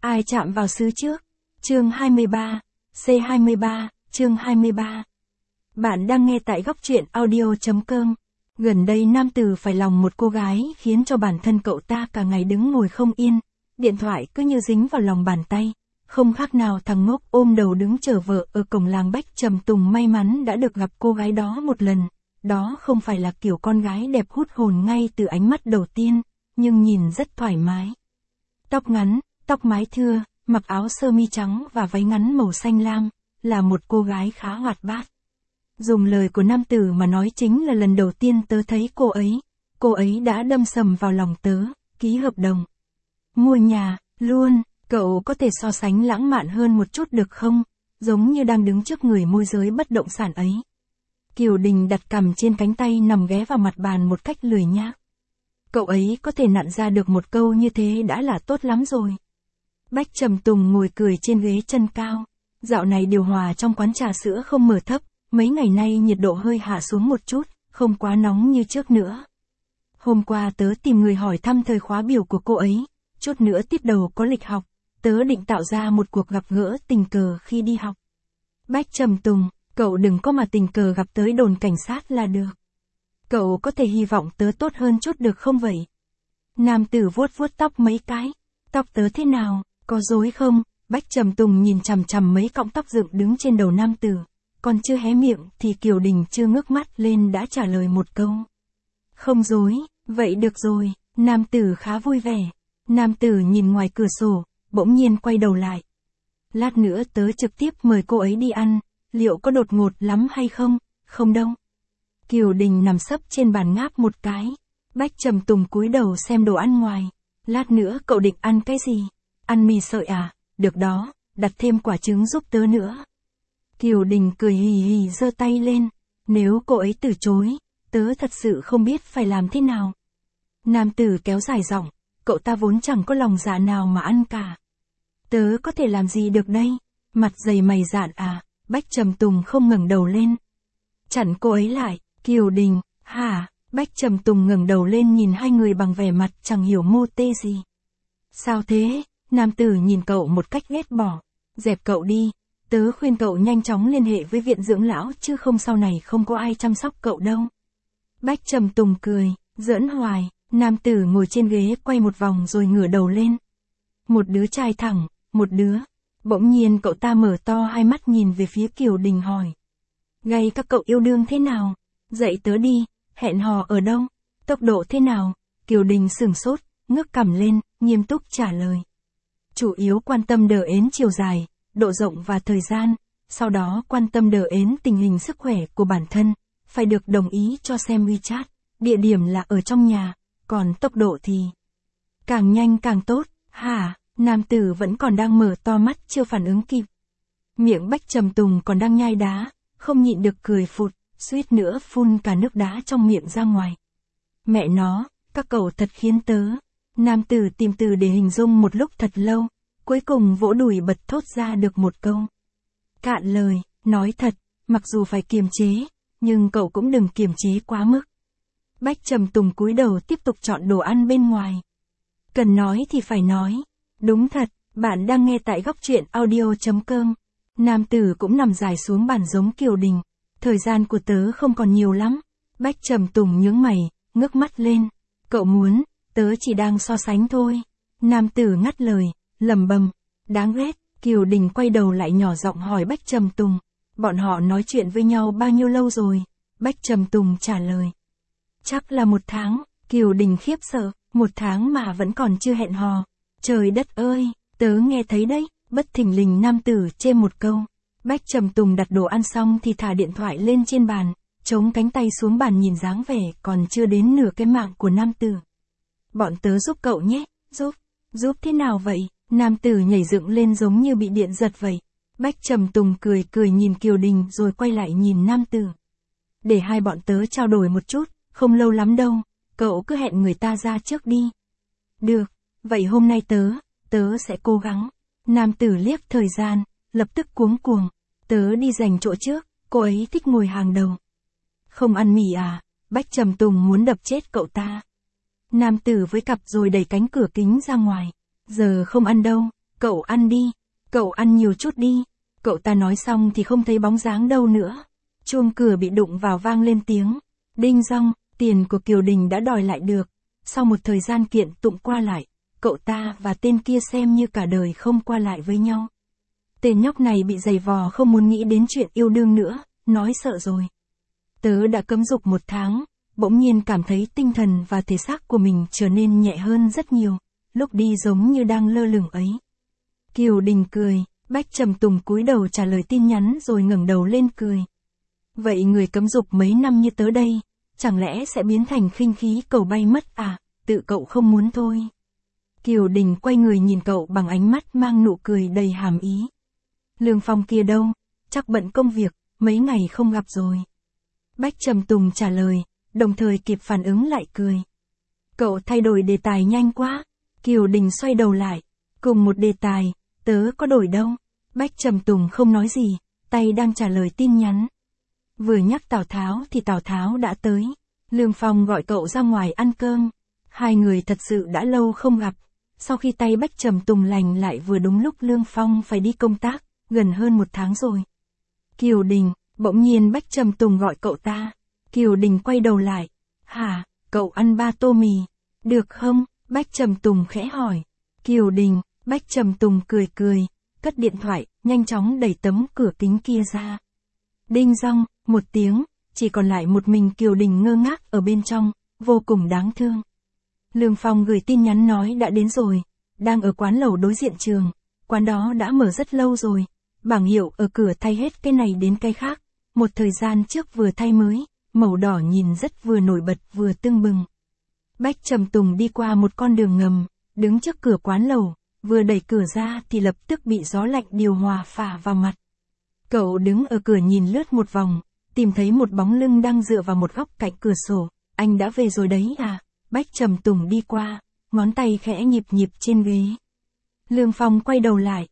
Ai chạm vào sứ trước? Chương 23, C23, chương 23. Bạn đang nghe tại góc truyện audio.com. Gần đây nam tử phải lòng một cô gái khiến cho bản thân cậu ta cả ngày đứng ngồi không yên, điện thoại cứ như dính vào lòng bàn tay, không khác nào thằng ngốc ôm đầu đứng chờ vợ ở cổng làng Bách Trầm Tùng. May mắn đã được gặp cô gái đó một lần, đó không phải là kiểu con gái đẹp hút hồn ngay từ ánh mắt đầu tiên, nhưng nhìn rất thoải mái. Tóc ngắn, tóc mái thưa, mặc áo sơ mi trắng và váy ngắn màu xanh lam, là một cô gái khá hoạt bát. Dùng lời của nam tử mà nói chính là lần đầu tiên tớ thấy cô ấy đã đâm sầm vào lòng tớ, ký hợp đồng. Mua nhà, luôn, cậu có thể so sánh lãng mạn hơn một chút được không? Giống như đang đứng trước người môi giới bất động sản ấy. Kiều Đình đặt cằm trên cánh tay nằm ghé vào mặt bàn một cách lười nhác. Cậu ấy có thể nặn ra được một câu như thế đã là tốt lắm rồi. Bách Trầm Tùng ngồi cười trên ghế chân cao. Dạo này điều hòa trong quán trà sữa không mở thấp, mấy ngày nay nhiệt độ hơi hạ xuống một chút, không quá nóng như trước nữa. Hôm qua tớ tìm người hỏi thăm thời khóa biểu của cô ấy, chút nữa tiết đầu có lịch học, tớ định tạo ra một cuộc gặp gỡ tình cờ khi đi học. Bách Trầm Tùng, cậu đừng có mà tình cờ gặp tới đồn cảnh sát là được. Cậu có thể hy vọng tớ tốt hơn chút được không vậy? Nam tử vuốt vuốt tóc mấy cái. Tóc tớ thế nào, có rối không? Bách Trầm Tùng nhìn chằm chằm mấy cọng tóc dựng đứng trên đầu nam tử. Còn chưa hé miệng thì Kiều Đình chưa ngước mắt lên đã trả lời một câu. Không rối, vậy được rồi. Nam tử khá vui vẻ. Nam tử nhìn ngoài cửa sổ, bỗng nhiên quay đầu lại. Lát nữa tớ trực tiếp mời cô ấy đi ăn, liệu có đột ngột lắm hay không? Không đâu. Kiều Đình nằm sấp trên bàn ngáp một cái. Bách Trầm Tùng cúi đầu xem đồ ăn ngoài. Lát nữa cậu định ăn cái gì? Ăn mì sợi à? Được đó, đặt thêm quả trứng giúp tớ nữa. Kiều Đình cười hì hì giơ tay lên. Nếu cô ấy từ chối, tớ thật sự không biết phải làm thế nào. Nam tử kéo dài giọng, cậu ta vốn chẳng có lòng dạ nào mà ăn cả. Tớ có thể làm gì được đây? Mặt dày mày dạn à? Bách Trầm Tùng không ngẩng đầu lên. Chặn cô ấy lại. Kiều Đình, hả? Bách Trầm Tùng ngẩng đầu lên nhìn hai người bằng vẻ mặt chẳng hiểu mô tê gì. Sao thế? Nam tử nhìn cậu một cách ghét bỏ. Dẹp cậu đi. Tớ khuyên cậu nhanh chóng liên hệ với viện dưỡng lão chứ không sau này không có ai chăm sóc cậu đâu. Bách Trầm Tùng cười, giỡn hoài. Nam tử ngồi trên ghế quay một vòng rồi ngửa đầu lên. Một đứa trai thẳng, một đứa. Bỗng nhiên cậu ta mở to hai mắt nhìn về phía Kiều Đình hỏi. Gay các cậu yêu đương thế nào? Dạy tớ đi, hẹn hò ở đâu? Tốc độ thế nào? Kiều Đình sửng sốt, ngước cằm lên, nghiêm túc trả lời. Chủ yếu quan tâm đờ ến chiều dài, độ rộng và thời gian, sau đó quan tâm đờ ến tình hình sức khỏe của bản thân, phải được đồng ý cho xem WeChat, địa điểm là ở trong nhà, còn tốc độ thì càng nhanh càng tốt. Hả? Nam tử vẫn còn đang mở to mắt chưa phản ứng kịp. Miệng Bách Trầm Tùng còn đang nhai đá, không nhịn được cười phụt, suýt nữa phun cả nước đá trong miệng ra ngoài. Mẹ nó, các cậu thật khiến tớ. Nam tử tìm từ để hình dung một lúc thật lâu, cuối cùng vỗ đùi bật thốt ra được một câu. Cạn lời, nói thật, mặc dù phải kiềm chế, nhưng cậu cũng đừng kiềm chế quá mức. Bách Trầm Tùng cúi đầu tiếp tục chọn đồ ăn bên ngoài. Cần nói thì phải nói. Đúng thật, bạn đang nghe tại góc truyện audio.com. Nam tử cũng nằm dài xuống bàn giống Kiều Đình. Thời gian của tớ không còn nhiều lắm. Bách Trầm Tùng nhướng mày, ngước mắt lên. Cậu muốn, tớ chỉ đang so sánh thôi. Nam tử ngắt lời, lẩm bẩm. Đáng ghét. Kiều Đình quay đầu lại nhỏ giọng hỏi Bách Trầm Tùng. Bọn họ nói chuyện với nhau bao nhiêu lâu rồi? Bách Trầm Tùng trả lời. Chắc là 1 tháng. Kiều Đình khiếp sợ, 1 tháng mà vẫn còn chưa hẹn hò. Trời đất ơi, tớ nghe thấy đấy. Bất thình lình nam tử chê một câu. Bách Trầm Tùng đặt đồ ăn xong thì thả điện thoại lên trên bàn, chống cánh tay xuống bàn nhìn dáng vẻ còn chưa đến nửa cái mạng của nam tử. Bọn tớ giúp cậu nhé. Giúp thế nào vậy? Nam tử nhảy dựng lên giống như bị điện giật vậy. Bách Trầm Tùng cười nhìn Kiều Đình rồi quay lại nhìn nam tử. Để hai bọn tớ trao đổi một chút, không lâu lắm đâu, cậu cứ hẹn người ta ra trước đi. Được, vậy hôm nay tớ sẽ cố gắng. Nam tử liếc thời gian, lập tức cuống cuồng. Tớ đi giành chỗ trước, cô ấy thích ngồi hàng đầu. Không ăn mì à? Bách Trầm Tùng muốn đập chết cậu ta. Nam tử với cặp rồi đẩy cánh cửa kính ra ngoài. Giờ không ăn đâu, cậu ăn đi, cậu ăn nhiều chút đi. Cậu ta nói xong thì không thấy bóng dáng đâu nữa. Chuông cửa bị đụng vào vang lên tiếng. Đinh dong, tiền của Kiều Đình đã đòi lại được. Sau một thời gian kiện tụng qua lại, cậu ta và tên kia xem như cả đời không qua lại với nhau. Tên nhóc này bị giày vò không muốn nghĩ đến chuyện yêu đương nữa, nói sợ rồi. Tớ đã cấm dục 1 tháng, bỗng nhiên cảm thấy tinh thần và thể xác của mình trở nên nhẹ hơn rất nhiều, lúc đi giống như đang lơ lửng ấy. Kiều Đình cười, Bách Trầm Tùng cúi đầu trả lời tin nhắn rồi ngẩng đầu lên cười. Vậy người cấm dục mấy năm như tớ đây, chẳng lẽ sẽ biến thành khinh khí cầu bay mất à, tự cậu không muốn thôi. Kiều Đình quay người nhìn cậu bằng ánh mắt mang nụ cười đầy hàm ý. Lương Phong kia đâu, chắc bận công việc, mấy ngày không gặp rồi. Bách Trầm Tùng trả lời, đồng thời kịp phản ứng lại cười. Cậu thay đổi đề tài nhanh quá. Kiều Đình xoay đầu lại, cùng một đề tài, tớ có đổi đâu. Bách Trầm Tùng không nói gì, tay đang trả lời tin nhắn. Vừa nhắc Tào Tháo thì Tào Tháo đã tới. Lương Phong gọi cậu ra ngoài ăn cơm. Hai người thật sự đã lâu không gặp. Sau khi tay Bách Trầm Tùng lành lại vừa đúng lúc Lương Phong phải đi công tác, gần hơn 1 tháng rồi. Kiều Đình, bỗng nhiên Bách Trầm Tùng gọi cậu ta. Kiều Đình quay đầu lại. Hả, cậu ăn 3 tô mì, được không? Bách Trầm Tùng khẽ hỏi. Kiều Đình, Bách Trầm Tùng cười cười, cất điện thoại, nhanh chóng đẩy tấm cửa kính kia ra. Đinh dong, 1 tiếng, chỉ còn lại một mình Kiều Đình ngơ ngác ở bên trong, vô cùng đáng thương. Lương Phong gửi tin nhắn nói đã đến rồi, đang ở quán lẩu đối diện trường, quán đó đã mở rất lâu rồi, bảng hiệu ở cửa thay hết cái này đến cái khác, một thời gian trước vừa thay mới, màu đỏ nhìn rất vừa nổi bật vừa tưng bừng. Bách Trầm Tùng đi qua một con đường ngầm, đứng trước cửa quán lẩu, vừa đẩy cửa ra thì lập tức bị gió lạnh điều hòa phả vào mặt. Cậu đứng ở cửa nhìn lướt một vòng, tìm thấy một bóng lưng đang dựa vào một góc cạnh cửa sổ, anh đã về rồi đấy à? Bách Trầm Tùng đi qua, ngón tay khẽ nhịp nhịp trên ghế. Lương Phong quay đầu lại,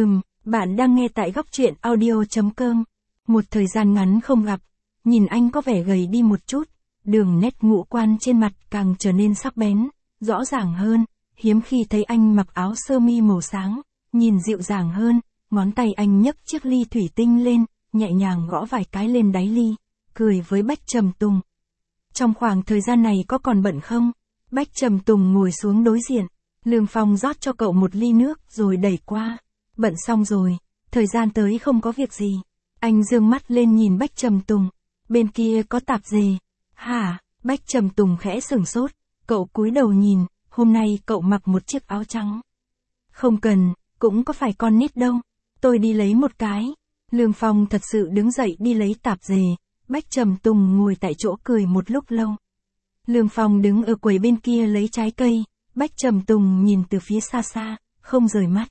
bạn đang nghe tại góc truyện audio.com. Một thời gian ngắn không gặp, nhìn anh có vẻ gầy đi một chút, đường nét ngũ quan trên mặt càng trở nên sắc bén, rõ ràng hơn, hiếm khi thấy anh mặc áo sơ mi màu sáng, nhìn dịu dàng hơn, ngón tay anh nhấc chiếc ly thủy tinh lên, nhẹ nhàng gõ vài cái lên đáy ly, cười với Bách Trầm Tùng. Trong khoảng thời gian này có còn bận không? Bách Trầm Tùng ngồi xuống đối diện, Lương Phong rót cho cậu một ly nước rồi đẩy qua. Bận xong rồi, thời gian tới không có việc gì. Anh dương mắt lên nhìn Bách Trầm Tùng, bên kia có tạp dề. Hả? Bách Trầm Tùng khẽ sửng sốt, cậu cúi đầu nhìn, hôm nay cậu mặc một chiếc áo trắng. Không cần, cũng có phải con nít đâu, tôi đi lấy một cái. Lương Phong thật sự đứng dậy đi lấy tạp dề, Bách Trầm Tùng ngồi tại chỗ cười một lúc lâu. Lương Phong đứng ở quầy bên kia lấy trái cây, Bách Trầm Tùng nhìn từ phía xa xa, không rời mắt.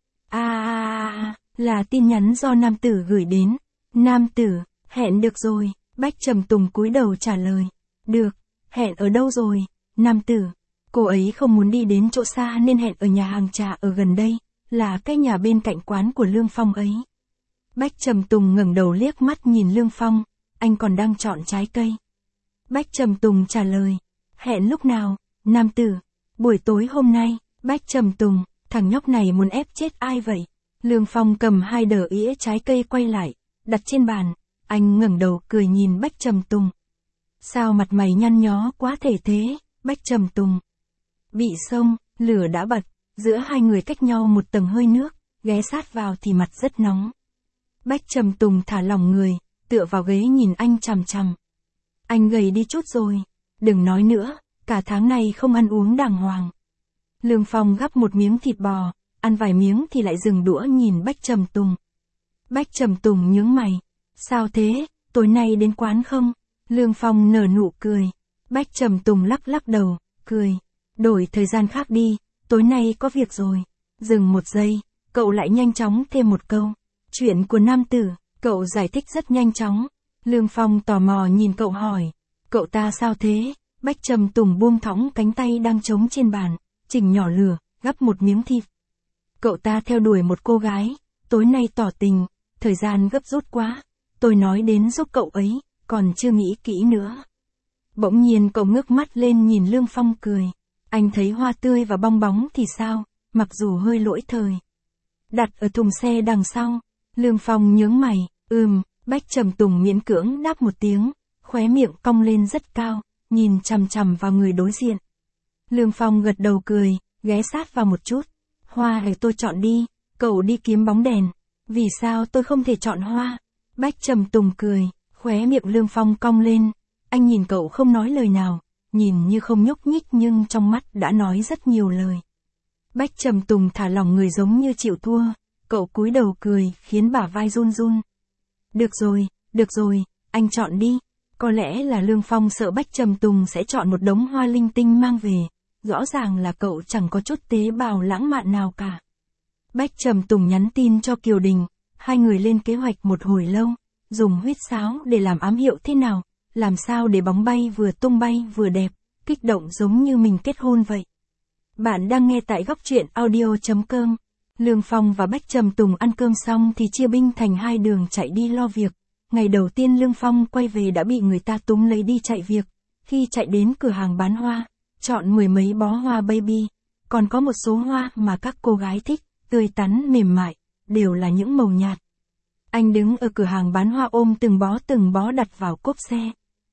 Là tin nhắn do nam tử gửi đến. Nam tử, hẹn được rồi, Bách Trầm Tùng cúi đầu trả lời. Được, hẹn ở đâu rồi? Nam tử, cô ấy không muốn đi đến chỗ xa nên hẹn ở nhà hàng trà ở gần đây, là cái nhà bên cạnh quán của Lương Phong ấy. Bách Trầm Tùng ngẩng đầu liếc mắt nhìn Lương Phong, anh còn đang chọn trái cây. Bách Trầm Tùng trả lời, hẹn lúc nào? Nam tử, buổi tối hôm nay. Bách Trầm Tùng, thằng nhóc này muốn ép chết ai vậy? Lương Phong cầm 2 đờ ĩa trái cây quay lại, đặt trên bàn, anh ngẩng đầu cười nhìn Bách Trầm Tùng. Sao mặt mày nhăn nhó quá thể thế, Bách Trầm Tùng? Bị xông, lửa đã bật, giữa hai người cách nhau một tầng hơi nước, ghé sát vào thì mặt rất nóng. Bách Trầm Tùng thả lỏng người, tựa vào ghế nhìn anh chằm chằm. Anh gầy đi chút rồi, đừng nói nữa, cả tháng này không ăn uống đàng hoàng. Lương Phong gắp một miếng thịt bò, ăn vài miếng thì lại dừng đũa nhìn Bách Trầm Tùng. Bách Trầm Tùng nhướng mày, sao thế, tối nay đến quán không? Lương Phong nở nụ cười. Bách Trầm Tùng lắc lắc đầu, cười, đổi thời gian khác đi, tối nay có việc rồi. Dừng một giây, cậu lại nhanh chóng thêm một câu. Chuyện của nam tử, cậu giải thích rất nhanh chóng. Lương Phong tò mò nhìn cậu hỏi, cậu ta sao thế? Bách Trầm Tùng buông thõng cánh tay đang trống trên bàn, chỉnh nhỏ lửa, gắp một miếng thịt. Cậu ta theo đuổi một cô gái, tối nay tỏ tình, thời gian gấp rút quá, tôi nói đến giúp cậu ấy, còn chưa nghĩ kỹ nữa. Bỗng nhiên cậu ngước mắt lên nhìn Lương Phong cười, anh thấy hoa tươi và bong bóng thì sao, mặc dù hơi lỗi thời, đặt ở thùng xe đằng sau. Lương Phong nhướng mày, Bách Trầm Tùng miễn cưỡng đáp một tiếng, khóe miệng cong lên rất cao, nhìn chằm chằm vào người đối diện. Lương Phong gật đầu cười, ghé sát vào một chút. Hoa để tôi chọn đi, cậu đi kiếm bóng đèn. Vì sao tôi không thể chọn hoa? Bách Trầm Tùng cười, khóe miệng Lương Phong cong lên. Anh nhìn cậu không nói lời nào, nhìn như không nhúc nhích nhưng trong mắt đã nói rất nhiều lời. Bách Trầm Tùng thả lỏng người giống như chịu thua, cậu cúi đầu cười khiến bả vai run run. Được rồi, anh chọn đi. Có lẽ là Lương Phong sợ Bách Trầm Tùng sẽ chọn một đống hoa linh tinh mang về, rõ ràng là cậu chẳng có chút tế bào lãng mạn nào cả. Bách Trầm Tùng nhắn tin cho Kiều Đình, hai người lên kế hoạch một hồi lâu, dùng huýt sáo để làm ám hiệu thế nào, làm sao để bóng bay vừa tung bay vừa đẹp, kích động giống như mình kết hôn vậy. Bạn đang nghe tại góc truyện audio.com. Lương Phong và Bách Trầm Tùng ăn cơm xong thì chia binh thành hai đường chạy đi lo việc. Ngày đầu tiên Lương Phong quay về đã bị người ta túm lấy đi chạy việc. Khi chạy đến cửa hàng bán hoa, chọn 10 mấy bó hoa baby, còn có một số hoa mà các cô gái thích, tươi tắn mềm mại, đều là những màu nhạt. Anh đứng ở cửa hàng bán hoa ôm từng bó đặt vào cốp xe.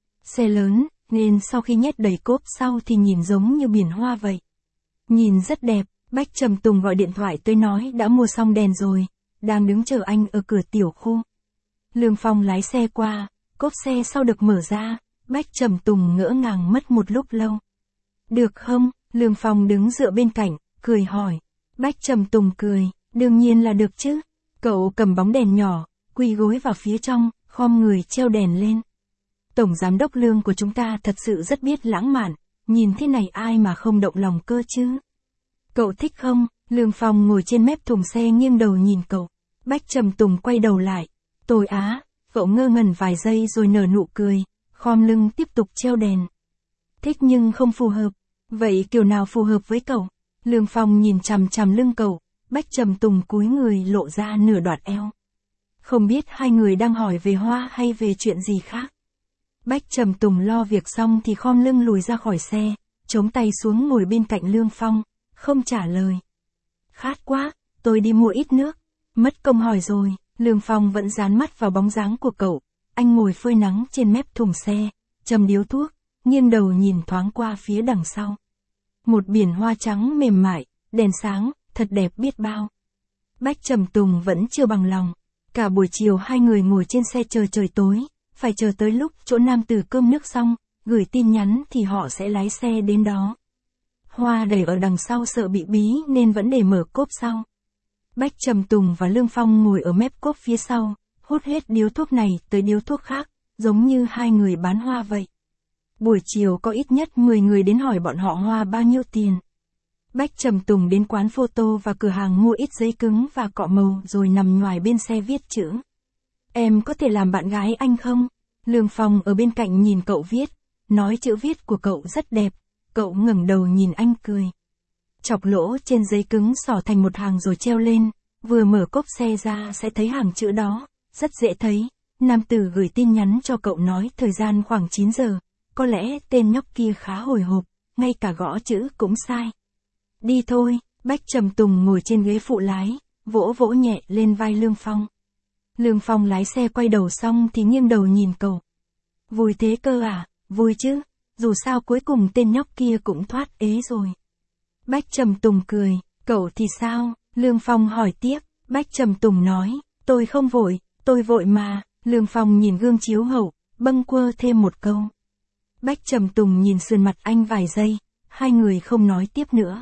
Xe lớn, nên sau khi nhét đầy cốp sau thì nhìn giống như biển hoa vậy. Nhìn rất đẹp, Bách Trầm Tùng gọi điện thoại tới nói đã mua xong đèn rồi, đang đứng chờ anh ở cửa tiểu khu. Lương Phong lái xe qua, cốp xe sau được mở ra, Bách Trầm Tùng ngỡ ngàng mất một lúc lâu. Được không? Lương Phong đứng dựa bên cạnh, cười hỏi. Bách Trầm Tùng cười, đương nhiên là được chứ. Cậu cầm bóng đèn nhỏ, quỳ gối vào phía trong, khom người treo đèn lên. Tổng giám đốc Lương của chúng ta thật sự rất biết lãng mạn, nhìn thế này ai mà không động lòng cơ chứ. Cậu thích không? Lương Phong ngồi trên mép thùng xe nghiêng đầu nhìn cậu. Bách Trầm Tùng quay đầu lại. Tôi á, cậu ngơ ngẩn vài giây rồi nở nụ cười, khom lưng tiếp tục treo đèn. Thích nhưng không phù hợp. Vậy kiểu nào phù hợp với cậu? Lương Phong nhìn chằm chằm lưng cậu, Bách Trầm Tùng cúi người lộ ra nửa đoạt eo. Không biết hai người đang hỏi về hoa hay về chuyện gì khác. Bách Trầm Tùng lo việc xong thì khom lưng lùi ra khỏi xe, chống tay xuống ngồi bên cạnh Lương Phong, không trả lời. Khát quá, tôi đi mua ít nước. Mất công hỏi rồi, Lương Phong vẫn dán mắt vào bóng dáng của cậu. Anh ngồi phơi nắng trên mép thùng xe, châm điếu thuốc, nghiêng đầu nhìn thoáng qua phía đằng sau. Một biển hoa trắng mềm mại, đèn sáng, thật đẹp biết bao. Bách Trầm Tùng vẫn chưa bằng lòng. Cả buổi chiều hai người ngồi trên xe chờ trời tối, phải chờ tới lúc chỗ nam tử cơm nước xong, gửi tin nhắn thì họ sẽ lái xe đến đó. Hoa để ở đằng sau sợ bị bí nên vẫn để mở cốp sau. Bách Trầm Tùng và Lương Phong ngồi ở mép cốp phía sau, hút hết điếu thuốc này tới điếu thuốc khác, giống như hai người bán hoa vậy. Buổi chiều có ít nhất 10 người đến hỏi bọn họ hoa bao nhiêu tiền. Bách Trầm Tùng đến quán photo và cửa hàng mua ít giấy cứng và cọ màu rồi nằm ngoài bên xe viết chữ. Em có thể làm bạn gái anh không? Lương Phong ở bên cạnh nhìn cậu viết, nói chữ viết của cậu rất đẹp, cậu ngẩng đầu nhìn anh cười. Chọc lỗ trên giấy cứng xỏ thành một hàng rồi treo lên, vừa mở cốp xe ra sẽ thấy hàng chữ đó, rất dễ thấy. Nam tử gửi tin nhắn cho cậu nói thời gian khoảng 9 giờ, có lẽ tên nhóc kia khá hồi hộp, ngay cả gõ chữ cũng sai. Đi thôi, Bách Trầm Tùng ngồi trên ghế phụ lái, vỗ vỗ nhẹ lên vai Lương Phong. Lương Phong lái xe quay đầu xong thì nghiêng đầu nhìn cậu. Vui thế cơ à? Vui chứ, dù sao cuối cùng tên nhóc kia cũng thoát ế rồi. Bách Trầm Tùng cười, cậu thì sao? Lương Phong hỏi tiếp. Bách Trầm Tùng nói, tôi không vội, tôi vội mà. Lương Phong nhìn gương chiếu hậu, bâng quơ thêm một câu. Bách Trầm Tùng nhìn sườn mặt anh vài giây, hai người không nói tiếp nữa.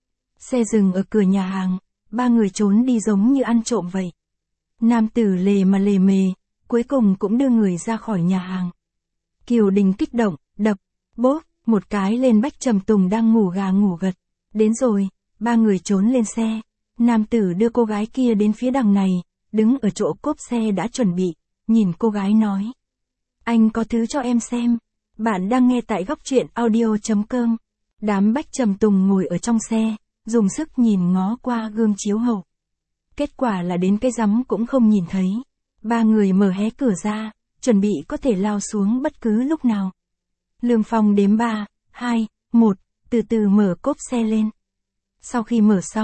Xe dừng ở cửa nhà hàng, ba người trốn đi giống như ăn trộm vậy. Nam tử lề mà lề mề, cuối cùng cũng đưa người ra khỏi nhà hàng. Kiều Đình kích động, đập, bốp, một cái lên Bách Trầm Tùng đang ngủ gà ngủ gật. Đến rồi, ba người trốn lên xe. Nam tử đưa cô gái kia đến phía đằng này, đứng ở chỗ cốp xe đã chuẩn bị, nhìn cô gái nói. Anh có thứ cho em xem. Bạn đang nghe tại góc truyện audio.com. Đám Bách Trầm Tùng ngồi ở trong xe, dùng sức nhìn ngó qua gương chiếu hậu. Kết quả là đến cái rắm cũng không nhìn thấy. Ba người mở hé cửa ra, chuẩn bị có thể lao xuống bất cứ lúc nào. Lương Phong đếm 3, 2, 1, từ từ mở cốp xe lên. Sau khi mở xong,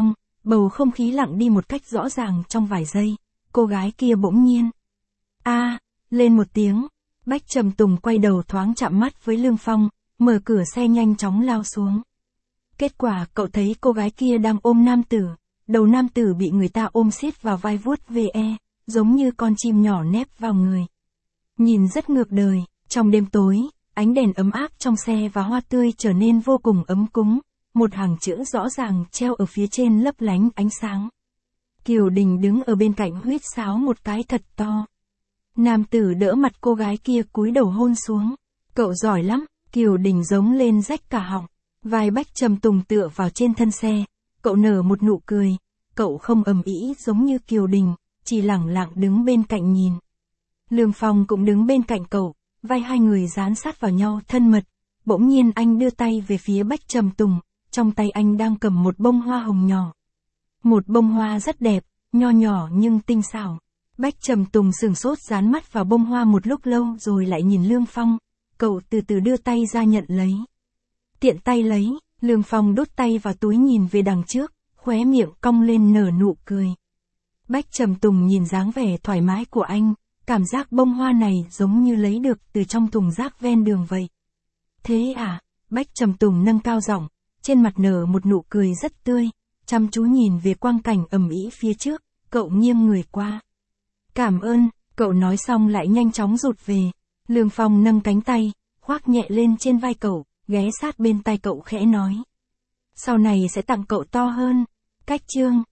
Bầu không khí lặng đi một cách rõ ràng trong vài giây, cô gái kia bỗng nhiên. Lên một tiếng, Bách Trầm Tùng quay đầu thoáng chạm mắt với Lương Phong, mở cửa xe nhanh chóng lao xuống. Kết quả cậu thấy cô gái kia đang ôm nam tử, đầu nam tử bị người ta ôm siết vào vai vuốt ve, giống như con chim nhỏ nép vào người. Nhìn rất ngược đời, trong đêm tối, ánh đèn ấm áp trong xe và hoa tươi trở nên vô cùng ấm cúng, một hàng chữ rõ ràng treo ở phía trên lấp lánh ánh sáng. Kiều Đình đứng ở bên cạnh huýt sáo một cái thật to. Nam tử đỡ mặt cô gái kia cúi đầu hôn xuống. Cậu giỏi lắm, Kiều Đình giống lên rách cả họng. Vai Bách Trầm Tùng tựa vào trên thân xe, cậu nở một nụ cười. Cậu không ầm ĩ giống như Kiều Đình, chỉ lẳng lặng đứng bên cạnh nhìn. Lương Phong cũng đứng bên cạnh cậu, vai hai người dán sát vào nhau thân mật. Bỗng nhiên anh đưa tay về phía Bách Trầm Tùng, trong tay anh đang cầm một bông hoa hồng nhỏ. Một bông hoa rất đẹp, nho nhỏ nhưng tinh xảo. Bách Trầm Tùng sửng sốt dán mắt vào bông hoa một lúc lâu rồi lại nhìn Lương Phong. Cậu từ từ đưa tay ra nhận lấy. Tiện tay lấy, Lương Phong đút tay vào túi nhìn về đằng trước, khóe miệng cong lên nở nụ cười. Bách Trầm Tùng nhìn dáng vẻ thoải mái của anh, cảm giác bông hoa này giống như lấy được từ trong thùng rác ven đường vậy. Thế à? Bách Trầm Tùng nâng cao giọng, trên mặt nở một nụ cười rất tươi, chăm chú nhìn về quang cảnh ầm ĩ phía trước, cậu nghiêng người qua. Cảm ơn, cậu nói xong lại nhanh chóng rụt về. Lương Phong nâng cánh tay, khoác nhẹ lên trên vai cậu, ghé sát bên tai cậu khẽ nói. Sau này sẽ tặng cậu to hơn. Cách chương